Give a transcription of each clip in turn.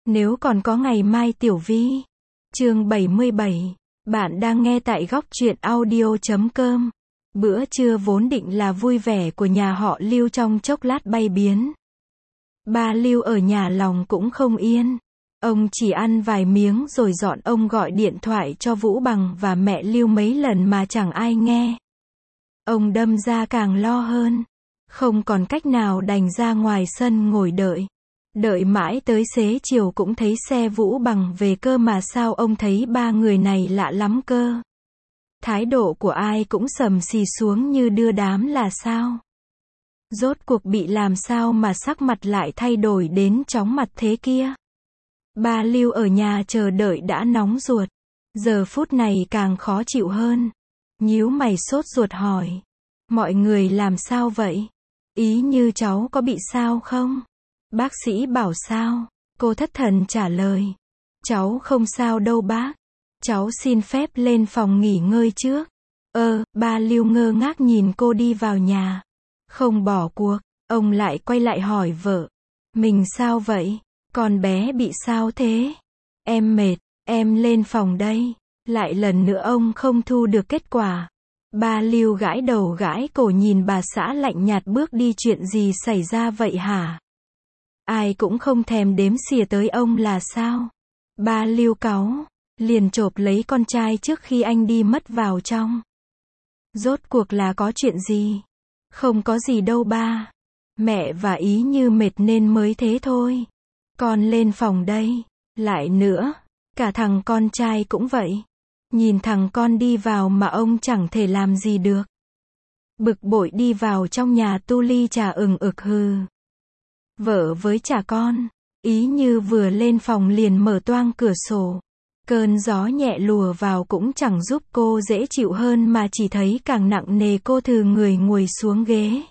Nếu còn có ngày mai Tiểu Vi. Chương 77. Bạn đang nghe tại góc truyện audio.com. Bữa trưa vốn định là vui vẻ của nhà họ Lưu trong chốc lát bay biến. Ba Lưu ở nhà lòng cũng không yên. Ông chỉ ăn vài miếng rồi dọn. Ông gọi điện thoại cho Vũ Bằng và mẹ Lưu mấy lần mà chẳng ai nghe. Ông đâm ra càng lo hơn. Không còn cách nào đành ra ngoài sân ngồi đợi. Đợi mãi tới xế chiều cũng thấy xe Vũ Bằng về cơ mà sao ông thấy ba người này lạ lắm cơ. Thái độ của ai cũng sầm xì xuống như đưa đám là sao. Rốt cuộc bị làm sao mà sắc mặt lại thay đổi đến chóng mặt thế kia. Ba Lưu ở nhà chờ đợi đã nóng ruột. Giờ phút này càng khó chịu hơn. Nhíu mày sốt ruột hỏi. Mọi người làm sao vậy? Ý như cháu có bị sao không? Bác sĩ bảo sao? Cô thất thần trả lời. Cháu không sao đâu bác. Cháu xin phép lên phòng nghỉ ngơi trước. Ba Lưu ngơ ngác nhìn cô đi vào nhà. Không bỏ cuộc, ông lại quay lại hỏi vợ. Mình sao vậy? Con bé bị sao thế? Em mệt, em lên phòng đây. Lại lần nữa ông không thu được kết quả. Ba Lưu gãi đầu gãi cổ nhìn bà xã lạnh nhạt bước đi. Chuyện gì xảy ra vậy hả? Ai cũng không thèm đếm xỉa tới ông là sao? Ba Lưu cáu, liền chộp lấy con trai trước khi anh đi mất vào trong. Rốt cuộc là có chuyện gì? Không có gì đâu ba. Mẹ và Ý như mệt nên mới thế thôi. Con lên phòng đây. Lại nữa, cả thằng con trai cũng vậy. Nhìn thằng con đi vào mà ông chẳng thể làm gì được. Bực bội đi vào trong nhà tu ly trà hừ. Vợ với trả con. Ý như vừa lên phòng liền mở toang cửa sổ. Cơn gió nhẹ lùa vào cũng chẳng giúp cô dễ chịu hơn mà chỉ thấy càng nặng nề. Cô thừ người ngồi xuống ghế.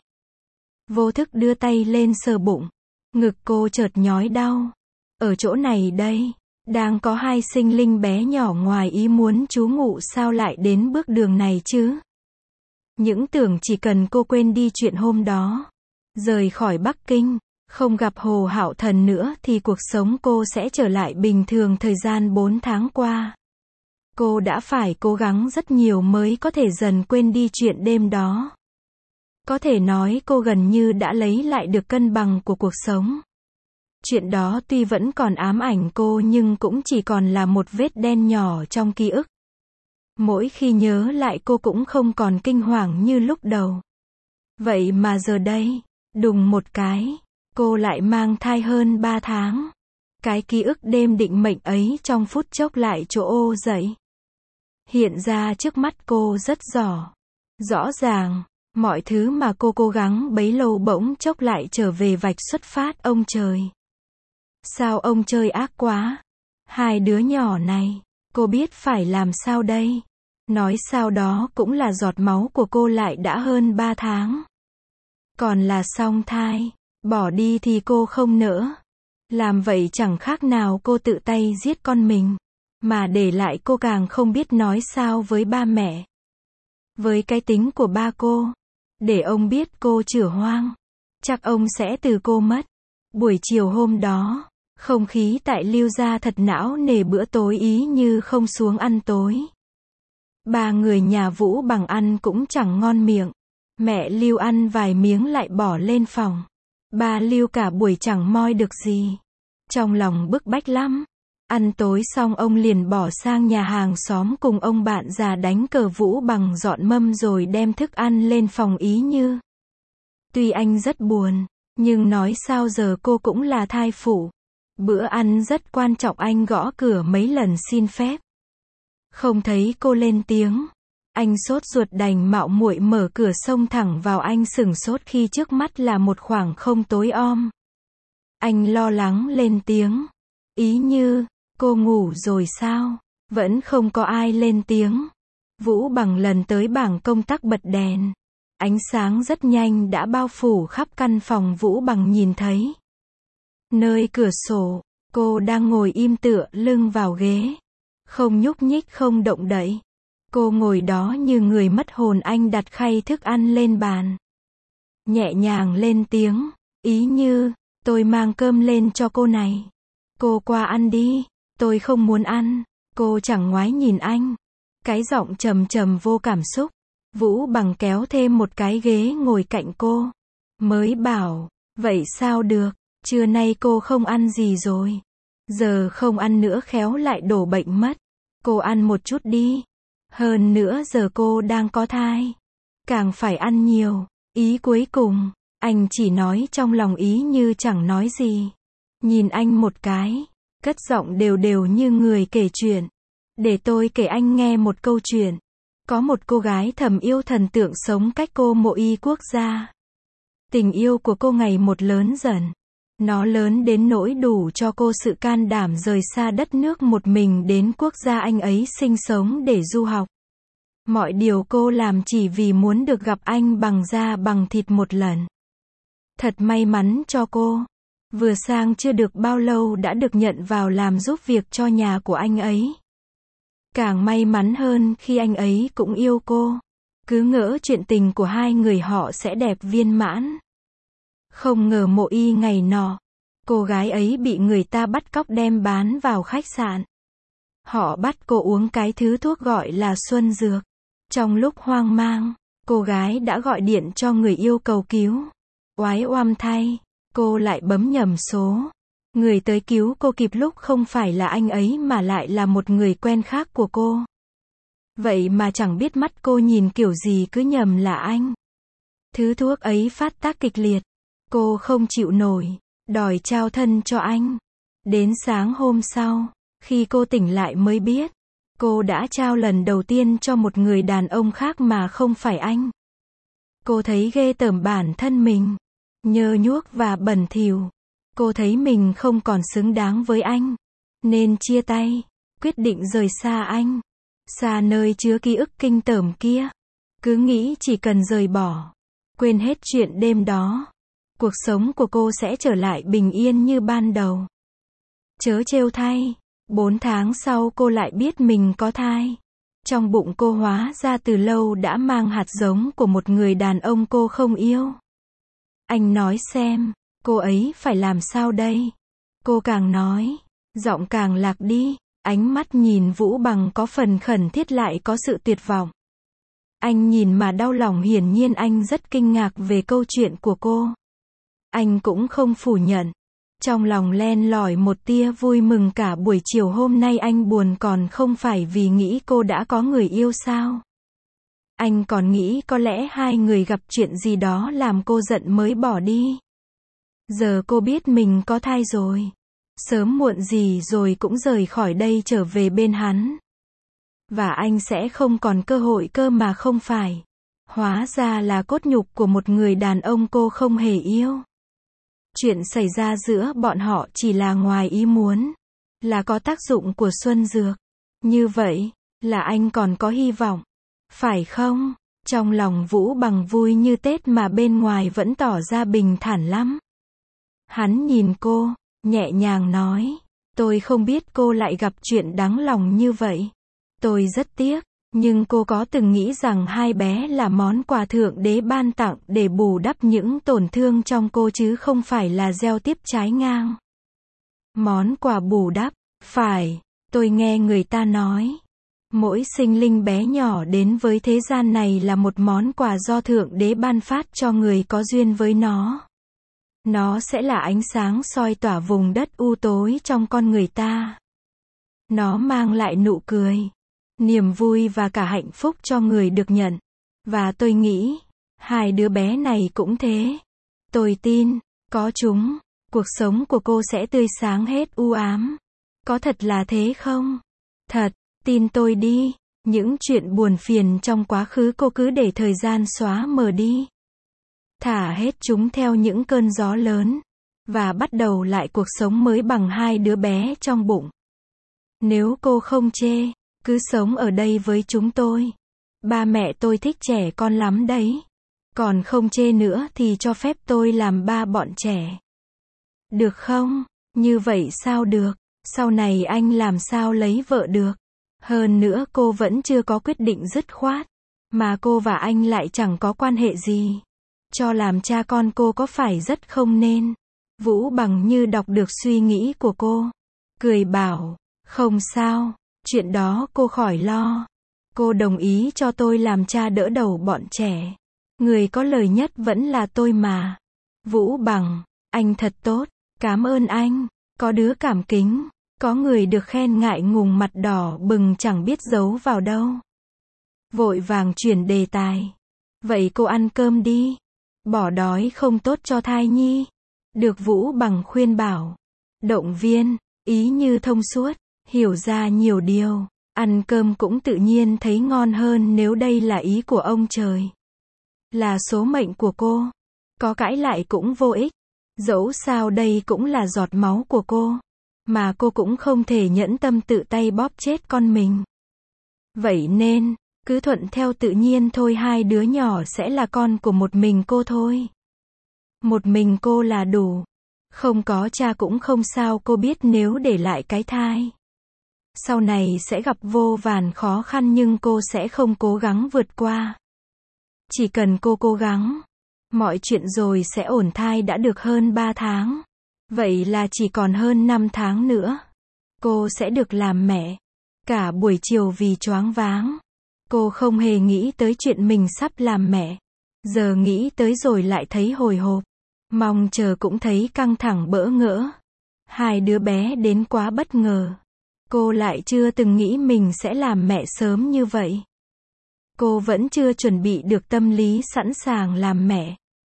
Vô thức đưa tay lên sờ bụng. Ngực cô chợt nhói đau. Ở chỗ này đây, đang có hai sinh linh bé nhỏ ngoài ý muốn trú ngụ sao lại đến bước đường này chứ? Những tưởng chỉ cần cô quên đi chuyện hôm đó, rời khỏi Bắc Kinh, không gặp Hồ Hạo Thần nữa thì cuộc sống cô sẽ trở lại bình thường. Thời gian 4 tháng qua, cô đã phải cố gắng rất nhiều mới có thể dần quên đi chuyện đêm đó. Có thể nói cô gần như đã lấy lại được cân bằng của cuộc sống. Chuyện đó tuy vẫn còn ám ảnh cô nhưng cũng chỉ còn là một vết đen nhỏ trong ký ức. Mỗi khi nhớ lại cô cũng không còn kinh hoàng như lúc đầu. Vậy mà giờ đây, đùng một cái, cô lại mang thai hơn 3 tháng. Cái ký ức đêm định mệnh ấy trong phút chốc lại trổ ô dậy. Hiện ra trước mắt cô rất rõ ràng, mọi thứ mà cô cố gắng bấy lâu bỗng chốc lại trở về vạch xuất phát. Ông trời! Sao ông chơi ác quá? Hai đứa nhỏ này, cô biết phải làm sao đây? Nói sao đó cũng là giọt máu của cô lại đã hơn 3 tháng. Còn là song thai, bỏ đi thì cô không nỡ. Làm vậy chẳng khác nào cô tự tay giết con mình. Mà để lại cô càng không biết nói sao với ba mẹ. Với cái tính của ba cô, để ông biết cô chửa hoang, chắc ông sẽ từ cô mất. Buổi chiều hôm đó, không khí tại Lưu gia thật não nề. Bữa tối Ý như không xuống ăn tối. Ba người nhà Vũ Bằng ăn cũng chẳng ngon miệng. Mẹ Lưu ăn vài miếng lại bỏ lên phòng. Ba Lưu cả buổi chẳng moi được gì. Trong lòng bức bách lắm. Ăn tối xong ông liền bỏ sang nhà hàng xóm cùng ông bạn già đánh cờ. Vũ Bằng dọn mâm rồi đem thức ăn lên phòng Ý Như. Tuy anh rất buồn, nhưng nói sao giờ cô cũng là thai phụ. Bữa ăn rất quan trọng. Anh gõ cửa mấy lần xin phép. Không thấy cô lên tiếng. Anh sốt ruột đành mạo muội mở cửa xông thẳng vào. Anh sửng sốt khi trước mắt là một khoảng không tối om. Anh lo lắng lên tiếng. Ý Như, cô ngủ rồi sao? Vẫn không có ai lên tiếng. Vũ Bằng lần tới bảng công tắc bật đèn. Ánh sáng rất nhanh đã bao phủ khắp căn phòng. Vũ Bằng nhìn thấy nơi cửa sổ, cô đang ngồi im tựa lưng vào ghế. Không nhúc nhích không động đậy. Cô ngồi đó như người mất hồn. Anh đặt khay thức ăn lên bàn. Nhẹ nhàng lên tiếng. Ý Như, tôi mang cơm lên cho cô này. Cô qua ăn đi. Tôi không muốn ăn. Cô chẳng ngoái nhìn anh. Cái giọng trầm trầm vô cảm xúc. Vũ Bằng kéo thêm một cái ghế ngồi cạnh cô. Mới bảo, vậy sao được, trưa nay cô không ăn gì rồi. Giờ không ăn nữa khéo lại đổ bệnh mất. Cô ăn một chút đi. Hơn nữa giờ cô đang có thai. Càng phải ăn nhiều. Ý cuối cùng, anh chỉ nói trong lòng ý như chẳng nói gì. Nhìn anh một cái, cất giọng đều đều như người kể chuyện. Để tôi kể anh nghe một câu chuyện. Có một cô gái thầm yêu thần tượng sống cách cô Mộ Y quốc gia. Tình yêu của cô ngày một lớn dần. Nó lớn đến nỗi đủ cho cô sự can đảm rời xa đất nước một mình đến quốc gia anh ấy sinh sống để du học. Mọi điều cô làm chỉ vì muốn được gặp anh bằng da bằng thịt một lần. Thật may mắn cho cô. Vừa sang chưa được bao lâu đã được nhận vào làm giúp việc cho nhà của anh ấy. Càng may mắn hơn khi anh ấy cũng yêu cô. Cứ ngỡ chuyện tình của hai người họ sẽ đẹp viên mãn. Không ngờ Mộ Y ngày nọ, cô gái ấy bị người ta bắt cóc đem bán vào khách sạn. Họ bắt cô uống cái thứ thuốc gọi là xuân dược. Trong lúc hoang mang, cô gái đã gọi điện cho người yêu cầu cứu. Oái oăm thay, cô lại bấm nhầm số. Người tới cứu cô kịp lúc không phải là anh ấy mà lại là một người quen khác của cô. Vậy mà chẳng biết mắt cô nhìn kiểu gì cứ nhầm là anh. Thứ thuốc ấy phát tác kịch liệt. Cô không chịu nổi, đòi trao thân cho anh. Đến sáng hôm sau, khi cô tỉnh lại mới biết, cô đã trao lần đầu tiên cho một người đàn ông khác mà không phải anh. Cô thấy ghê tởm bản thân mình, nhơ nhuốc và bẩn thỉu. Cô thấy mình không còn xứng đáng với anh, nên chia tay, quyết định rời xa anh, xa nơi chứa ký ức kinh tởm kia. Cứ nghĩ chỉ cần rời bỏ, quên hết chuyện đêm đó, cuộc sống của cô sẽ trở lại bình yên như ban đầu. Trớ trêu thay, 4 tháng sau cô lại biết mình có thai. Trong bụng cô hóa ra từ lâu đã mang hạt giống của một người đàn ông cô không yêu. Anh nói xem, cô ấy phải làm sao đây? Cô càng nói, giọng càng lạc đi, ánh mắt nhìn Vũ Bằng có phần khẩn thiết lại có sự tuyệt vọng. Anh nhìn mà đau lòng, hiển nhiên anh rất kinh ngạc về câu chuyện của cô. Anh cũng không phủ nhận. Trong lòng len lỏi một tia vui mừng, cả buổi chiều hôm nay anh buồn còn không phải vì nghĩ cô đã có người yêu sao? Anh còn nghĩ có lẽ hai người gặp chuyện gì đó làm cô giận mới bỏ đi. Giờ cô biết mình có thai rồi. Sớm muộn gì rồi cũng rời khỏi đây trở về bên hắn. Và anh sẽ không còn cơ hội cơ mà không phải. Hóa ra là cốt nhục của một người đàn ông cô không hề yêu. Chuyện xảy ra giữa bọn họ chỉ là ngoài ý muốn. Là có tác dụng của xuân dược. Như vậy, là anh còn có hy vọng. Phải không? Trong lòng Vũ Bằng vui như Tết mà bên ngoài vẫn tỏ ra bình thản lắm. Hắn nhìn cô, nhẹ nhàng nói, tôi không biết cô lại gặp chuyện đáng lòng như vậy. Tôi rất tiếc, nhưng cô có từng nghĩ rằng hai bé là món quà Thượng Đế ban tặng để bù đắp những tổn thương trong cô chứ không phải là gieo tiếp trái ngang. Món quà bù đắp, phải, tôi nghe người ta nói. Mỗi sinh linh bé nhỏ đến với thế gian này là một món quà do Thượng Đế ban phát cho người có duyên với nó. Nó sẽ là ánh sáng soi tỏa vùng đất u tối trong con người ta. Nó mang lại nụ cười, niềm vui và cả hạnh phúc cho người được nhận. Và tôi nghĩ, hai đứa bé này cũng thế. Tôi tin, có chúng, cuộc sống của cô sẽ tươi sáng hết u ám. Có thật là thế không? Thật, tin tôi đi, những chuyện buồn phiền trong quá khứ cô cứ để thời gian xóa mờ đi. Thả hết chúng theo những cơn gió lớn, và bắt đầu lại cuộc sống mới bằng hai đứa bé trong bụng. Nếu cô không chê, cứ sống ở đây với chúng tôi. Ba mẹ tôi thích trẻ con lắm đấy. Còn không chê nữa thì cho phép tôi làm ba bọn trẻ. Được không? Như vậy sao được? Sau này anh làm sao lấy vợ được? Hơn nữa cô vẫn chưa có quyết định dứt khoát. Mà cô và anh lại chẳng có quan hệ gì. Cho làm cha con cô có phải rất không nên? Vũ Bằng như đọc được suy nghĩ của cô. cười bảo, không sao, chuyện đó cô khỏi lo. Cô đồng ý cho tôi làm cha đỡ đầu bọn trẻ. Người có lời nhất vẫn là tôi mà. Vũ Bằng, anh thật tốt, cảm ơn anh. Có đứa cảm kính, có người được khen ngại ngùng mặt đỏ bừng chẳng biết giấu vào đâu. Vội vàng chuyển đề tài. Vậy cô ăn cơm đi. Bỏ đói không tốt cho thai nhi. Được Vũ Bằng khuyên bảo. Động viên, ý như thông suốt, hiểu ra nhiều điều. Ăn cơm cũng tự nhiên thấy ngon hơn nếu đây là ý của ông trời. Là số mệnh của cô. Có cãi lại cũng vô ích. Dẫu sao đây cũng là giọt máu của cô. Mà cô cũng không thể nhẫn tâm tự tay bóp chết con mình. Vậy nên, cứ thuận theo tự nhiên thôi, hai đứa nhỏ sẽ là con của một mình cô thôi. Một mình cô là đủ. Không có cha cũng không sao, cô biết nếu để lại cái thai. Sau này sẽ gặp vô vàn khó khăn nhưng cô sẽ không cố gắng vượt qua. Chỉ cần cô cố gắng, mọi chuyện rồi sẽ ổn. Thai đã được hơn 3 tháng. Vậy là chỉ còn hơn 5 tháng nữa. Cô sẽ được làm mẹ. Cả buổi chiều vì choáng váng. Cô không hề nghĩ tới chuyện mình sắp làm mẹ. Giờ nghĩ tới rồi lại thấy hồi hộp. Mong chờ cũng thấy căng thẳng bỡ ngỡ. Hai đứa bé đến quá bất ngờ. Cô lại chưa từng nghĩ mình sẽ làm mẹ sớm như vậy. Cô vẫn chưa chuẩn bị được tâm lý sẵn sàng làm mẹ.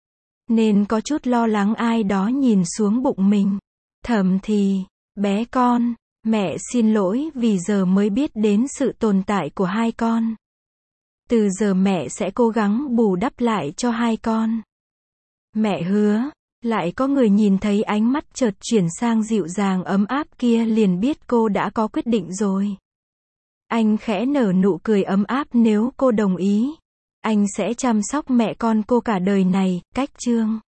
Nên có chút lo lắng ai đó nhìn xuống bụng mình. Thầm thì, bé con, mẹ xin lỗi vì giờ mới biết đến sự tồn tại của hai con. Từ giờ mẹ sẽ cố gắng bù đắp lại cho hai con. Mẹ hứa. Lại có người nhìn thấy ánh mắt chợt chuyển sang dịu dàng ấm áp kia liền biết cô đã có quyết định rồi. Anh khẽ nở nụ cười ấm áp. Nếu cô đồng ý, anh sẽ chăm sóc mẹ con cô cả đời này. Cách chương